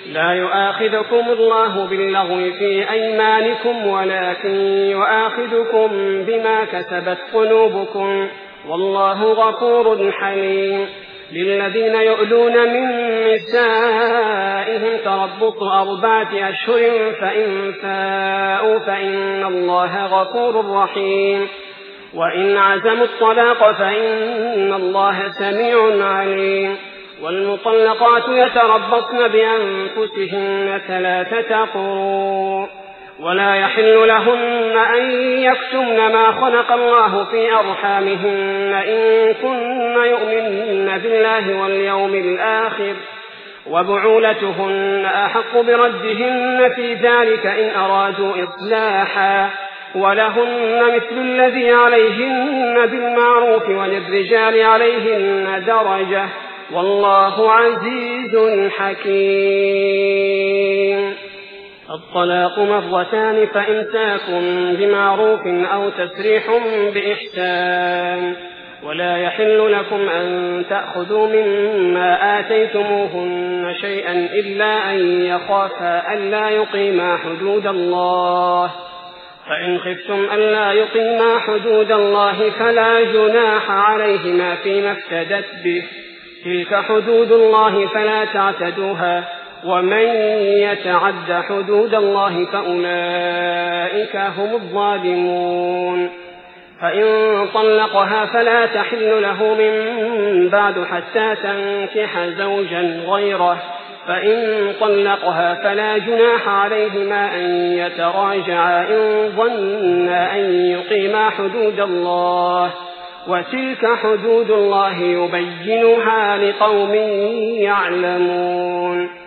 لا يؤاخذكم الله باللغو في أيمانكم ولكن يؤاخذكم بما كسبت قلوبكم والله غفور حليم. للذين يؤلون من نسائهم تربص 4 أشهر فإن فاءوا فإن الله غفور رحيم. وإن عزموا الطلاق فإن الله سميع عليم. والمطلقات يتربصن بأنفسهن 3 قروء ولا يحل لهن أن يكتمن ما خلق الله في أرحامهن إن كن يؤمن بالله واليوم الآخر وبعولتهن أحق بردهن في ذلك إن أرادوا إصلاحا ولهن مثل الذي عليهن بالمعروف وللرجال عليهن درجة والله عزيز حكيم. الطلاق 2 فإمساك بمعروف أو تسريح بإحسان ولا يحل لكم أن تأخذوا مما آتيتموهن شيئا إلا أن يخافا ألا يقيما حدود الله فإن خفتم ألا يقيما حدود الله فلا جناح عليهما فيما افتدت به تلك حدود الله فلا تعتدوها ومن يتعد حدود الله فأولئك هم الظالمون. فإن طلقها فلا تحل له من بعد حتى تنكح زوجا غيره فإن طلقها فلا جناح عليهما أن يتراجعا إن ظنا أن يقيما حدود الله وتلك حدود الله يبينها لقوم يعلمون.